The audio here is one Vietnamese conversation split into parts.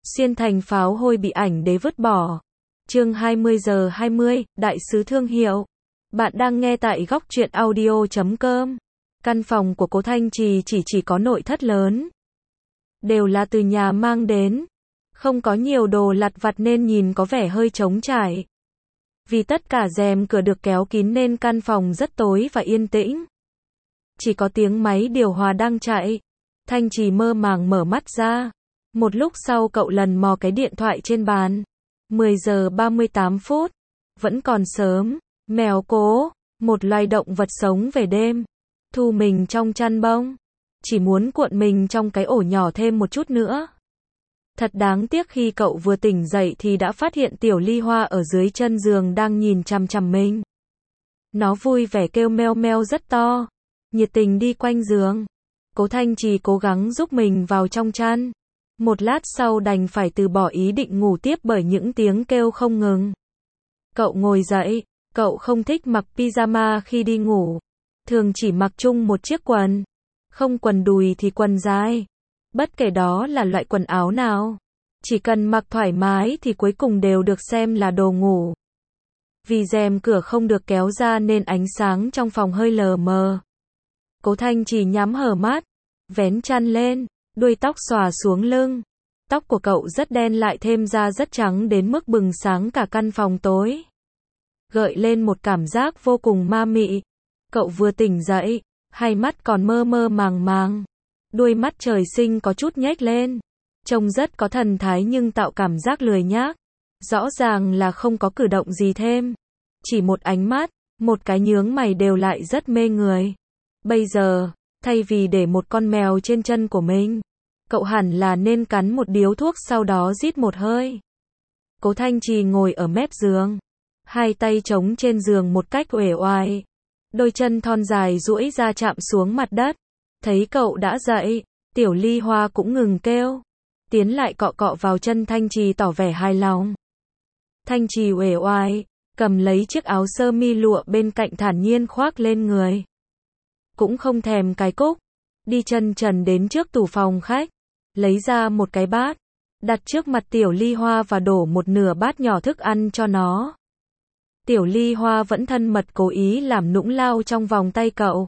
Xuyên thành pháo hôi bị ảnh đế vứt bỏ. Chương 20:20, Đại sứ thương hiệu. Bạn đang nghe tại góc truyện audio.com. Căn phòng của Cố Thanh Trì chỉ có nội thất lớn. Đều là từ nhà mang đến. Không có nhiều đồ lặt vặt nên nhìn có vẻ hơi trống trải. Vì tất cả rèm cửa được kéo kín nên căn phòng rất tối và yên tĩnh. Chỉ có tiếng máy điều hòa đang chạy. Thanh Trì mơ màng mở mắt ra. Một lúc sau cậu lần mò cái điện thoại trên bàn. 10 giờ 38 phút. Vẫn còn sớm. Mèo Cố, một loài động vật sống về đêm. Thu mình trong chăn bông. Chỉ muốn cuộn mình trong cái ổ nhỏ thêm một chút nữa. Thật đáng tiếc khi cậu vừa tỉnh dậy thì đã phát hiện Tiểu Ly Hoa ở dưới chân giường đang nhìn chằm chằm mình. Nó vui vẻ kêu meo meo rất to. Nhiệt tình đi quanh giường. Cố Thanh Trì cố gắng giúp mình vào trong chăn. Một lát sau đành phải từ bỏ ý định ngủ tiếp bởi những tiếng kêu không ngừng. Cậu ngồi dậy. Cậu không thích mặc pyjama khi đi ngủ. Thường chỉ mặc chung một chiếc quần. Không quần đùi thì quần dài. Bất kể đó là loại quần áo nào. Chỉ cần mặc thoải mái thì cuối cùng đều được xem là đồ ngủ. Vì rèm cửa không được kéo ra nên ánh sáng trong phòng hơi lờ mờ. Cố Thanh Trì nhắm hờ mắt. Vén chăn lên. Đuôi tóc xòa xuống lưng. Tóc của cậu rất đen lại thêm da rất trắng đến mức bừng sáng cả căn phòng tối. Gợi lên một cảm giác vô cùng ma mị. Cậu vừa tỉnh dậy, hai mắt còn mơ mơ màng màng. Đuôi mắt trời sinh có chút nhếch lên. Trông rất có thần thái nhưng tạo cảm giác lười nhác. Rõ ràng là không có cử động gì thêm. Chỉ một ánh mắt, một cái nhướng mày đều lại rất mê người. Bây giờ, thay vì để một con mèo trên chân của mình, cậu hẳn là nên cắn một điếu thuốc sau đó rít một hơi. Cố Thanh Trì ngồi ở mép giường. Hai tay chống trên giường một cách uể oải. Đôi chân thon dài duỗi ra chạm xuống mặt đất. Thấy cậu đã dậy, Tiểu Ly Hoa cũng ngừng kêu. Tiến lại cọ cọ vào chân Thanh Trì tỏ vẻ hài lòng. Thanh Trì uể oải, cầm lấy chiếc áo sơ mi lụa bên cạnh thản nhiên khoác lên người. Cũng không thèm cái cúc. Đi chân trần đến trước tủ phòng khách. Lấy ra một cái bát. Đặt trước mặt Tiểu Ly Hoa và đổ một nửa bát nhỏ thức ăn cho nó. Tiểu Ly Hoa vẫn thân mật cố ý làm nũng lao trong vòng tay cậu.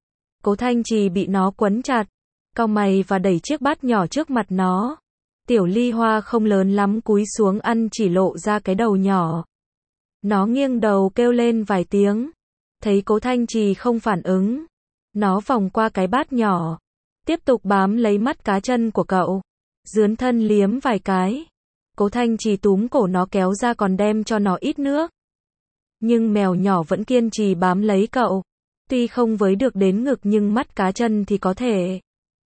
Cố Thanh Trì bị nó quấn chặt. Cau mày và đẩy chiếc bát nhỏ trước mặt nó. Tiểu Ly Hoa không lớn lắm cúi xuống ăn chỉ lộ ra cái đầu nhỏ. Nó nghiêng đầu kêu lên vài tiếng. Thấy Cố Thanh Trì không phản ứng. Nó vòng qua cái bát nhỏ. Tiếp tục bám lấy mắt cá chân của cậu. Dướn thân liếm vài cái. Cố Thanh Trì túm cổ nó kéo ra còn đem cho nó ít nước. Nhưng mèo nhỏ vẫn kiên trì bám lấy cậu. Tuy không với được đến ngực nhưng mắt cá chân thì có thể.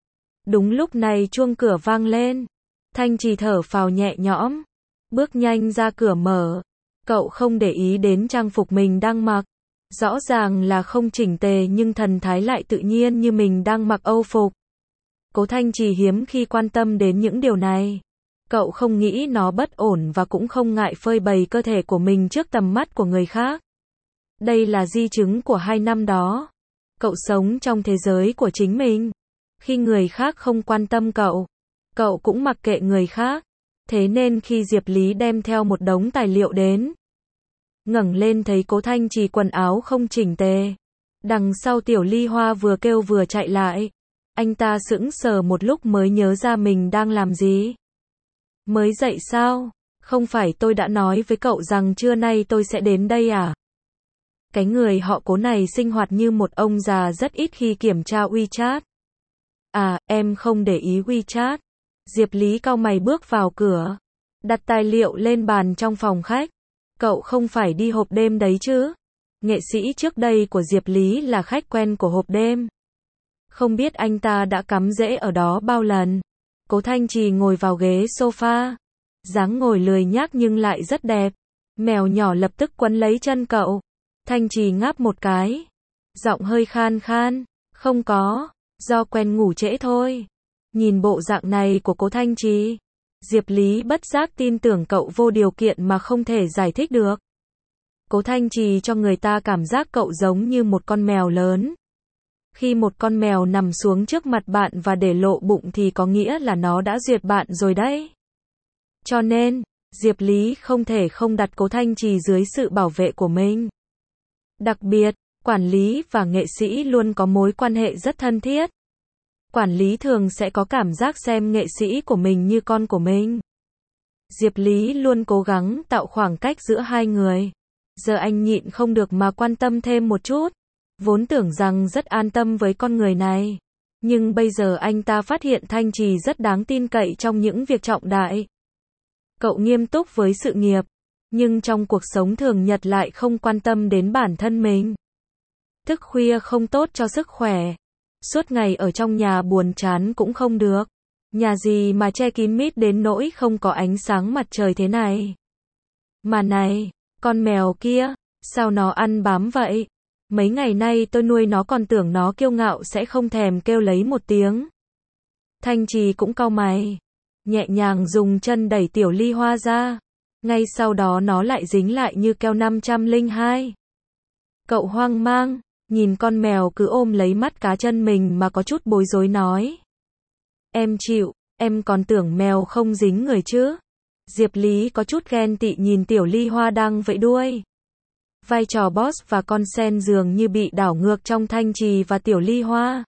Đúng lúc này chuông cửa vang lên. Thanh Trì thở phào nhẹ nhõm. Bước nhanh ra cửa mở. Cậu không để ý đến trang phục mình đang mặc. Rõ ràng là không chỉnh tề nhưng thần thái lại tự nhiên như mình đang mặc âu phục. Cố Thanh Trì hiếm khi quan tâm đến những điều này. Cậu không nghĩ nó bất ổn và cũng không ngại phơi bày cơ thể của mình trước tầm mắt của người khác. Đây là di chứng của 2 năm đó. Cậu sống trong thế giới của chính mình. Khi người khác không quan tâm cậu, cậu cũng mặc kệ người khác. Thế nên khi Diệp Lý đem theo một đống tài liệu đến, ngẩng lên thấy Cố Thanh Trì quần áo không chỉnh tề. Đằng sau Tiểu Ly Hoa vừa kêu vừa chạy lại. Anh ta sững sờ một lúc mới nhớ ra mình đang làm gì. Mới dậy sao? Không phải tôi đã nói với cậu rằng trưa nay tôi sẽ đến đây à? Cái người họ Cố này sinh hoạt như một ông già rất ít khi kiểm tra WeChat. À, em không để ý WeChat. Diệp Lý cau mày bước vào cửa. Đặt tài liệu lên bàn trong phòng khách. Cậu không phải đi hộp đêm đấy chứ? Nghệ sĩ trước đây của Diệp Lý là khách quen của hộp đêm. Không biết anh ta đã cắm rễ ở đó bao lần. Cố Thanh Trì ngồi vào ghế sofa. Dáng ngồi lười nhác nhưng lại rất đẹp. Mèo nhỏ lập tức quấn lấy chân cậu. Thanh Trì ngáp một cái. Giọng hơi khan khan. Không có. Do quen ngủ trễ thôi. Nhìn bộ dạng này của Cố Thanh Trì. Diệp Lý bất giác tin tưởng cậu vô điều kiện mà không thể giải thích được. Cố Thanh Trì cho người ta cảm giác cậu giống như một con mèo lớn. Khi một con mèo nằm xuống trước mặt bạn và để lộ bụng thì có nghĩa là nó đã duyệt bạn rồi đấy. Cho nên, Diệp Lý không thể không đặt Cố Thanh Trì dưới sự bảo vệ của mình. Đặc biệt, quản lý và nghệ sĩ luôn có mối quan hệ rất thân thiết. Quản lý thường sẽ có cảm giác xem nghệ sĩ của mình như con của mình. Diệp Lý luôn cố gắng tạo khoảng cách giữa hai người. Giờ anh nhịn không được mà quan tâm thêm một chút. Vốn tưởng rằng rất an tâm với con người này. Nhưng bây giờ anh ta phát hiện Thanh Trì rất đáng tin cậy trong những việc trọng đại. Cậu nghiêm túc với sự nghiệp, nhưng trong cuộc sống thường nhật lại không quan tâm đến bản thân mình. Thức khuya không tốt cho sức khỏe. Suốt ngày ở trong nhà buồn chán cũng không được. Nhà gì mà che kín mít đến nỗi không có ánh sáng mặt trời thế này. Mà này, con mèo kia, sao nó ăn bám vậy? Mấy ngày nay tôi nuôi nó còn tưởng nó kiêu ngạo sẽ không thèm kêu lấy một tiếng. Thanh Trì cũng cau mày, nhẹ nhàng dùng chân đẩy Tiểu Ly Hoa ra. Ngay sau đó nó lại dính lại như keo 502. Cậu hoang mang, nhìn con mèo cứ ôm lấy mắt cá chân mình mà có chút bối rối nói. Em chịu, em còn tưởng mèo không dính người chứ. Diệp Lý có chút ghen tị nhìn Tiểu Ly Hoa đang vẫy đuôi. Vai trò boss và con sen dường như bị đảo ngược trong Thanh Trì và Tiểu Ly Hoa.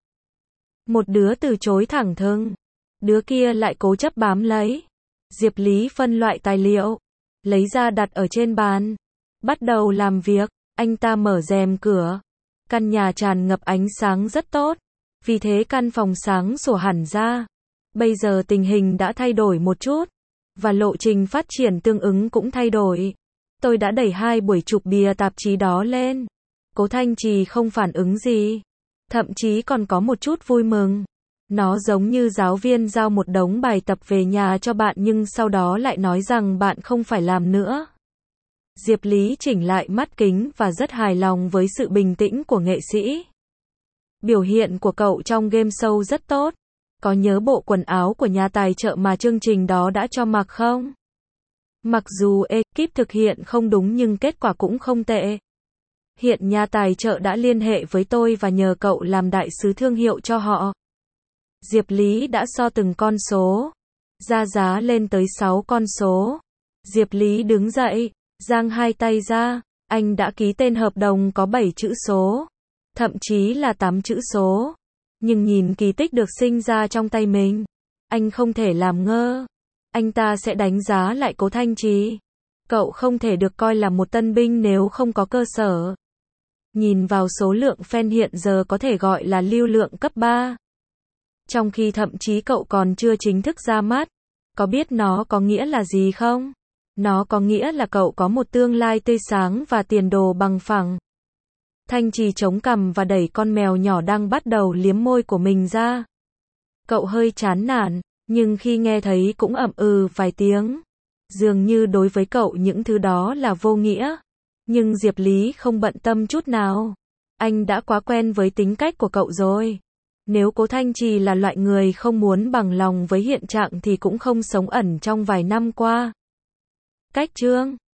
Một đứa từ chối thẳng thừng, đứa kia lại cố chấp bám lấy. Diệp Lý phân loại tài liệu, lấy ra đặt ở trên bàn. Bắt đầu làm việc, anh ta mở rèm cửa. Căn nhà tràn ngập ánh sáng rất tốt, vì thế căn phòng sáng sủa hẳn ra. Bây giờ tình hình đã thay đổi một chút, và lộ trình phát triển tương ứng cũng thay đổi. Tôi đã đẩy 2 buổi chụp bìa tạp chí đó lên. Cố Thanh Trì không phản ứng gì, thậm chí còn có một chút vui mừng. Nó giống như giáo viên giao một đống bài tập về nhà cho bạn nhưng sau đó lại nói rằng bạn không phải làm nữa. Diệp Lý chỉnh lại mắt kính và rất hài lòng với sự bình tĩnh của nghệ sĩ. Biểu hiện của cậu trong game show rất tốt. Có nhớ bộ quần áo của nhà tài trợ mà chương trình đó đã cho mặc không? Mặc dù ekip thực hiện không đúng nhưng kết quả cũng không tệ. Hiện nhà tài trợ đã liên hệ với tôi và nhờ cậu làm đại sứ thương hiệu cho họ. Diệp Lý đã so từng con số, ra giá lên tới 6 con số. Diệp Lý đứng dậy, giang hai tay ra, anh đã ký tên hợp đồng có 7 chữ số, thậm chí là 8 chữ số. Nhưng nhìn kỳ tích được sinh ra trong tay mình, anh không thể làm ngơ. Anh ta sẽ đánh giá lại Cố Thanh Trì. Cậu không thể được coi là một tân binh nếu không có cơ sở. Nhìn vào số lượng fan hiện giờ có thể gọi là lưu lượng cấp 3. Trong khi thậm chí cậu còn chưa chính thức ra mắt. Có biết nó có nghĩa là gì không? Nó có nghĩa là cậu có một tương lai tươi sáng và tiền đồ bằng phẳng. Thanh Trì chống cằm và đẩy con mèo nhỏ đang bắt đầu liếm môi của mình ra. Cậu hơi chán nản, nhưng khi nghe thấy cũng ậm ừ vài tiếng. Dường như đối với cậu những thứ đó là vô nghĩa. Nhưng Diệp Lý không bận tâm chút nào. Anh đã quá quen với tính cách của cậu rồi. Nếu Cố Thanh Trì là loại người không muốn bằng lòng với hiện trạng thì cũng không sống ẩn trong vài năm qua. Cách chương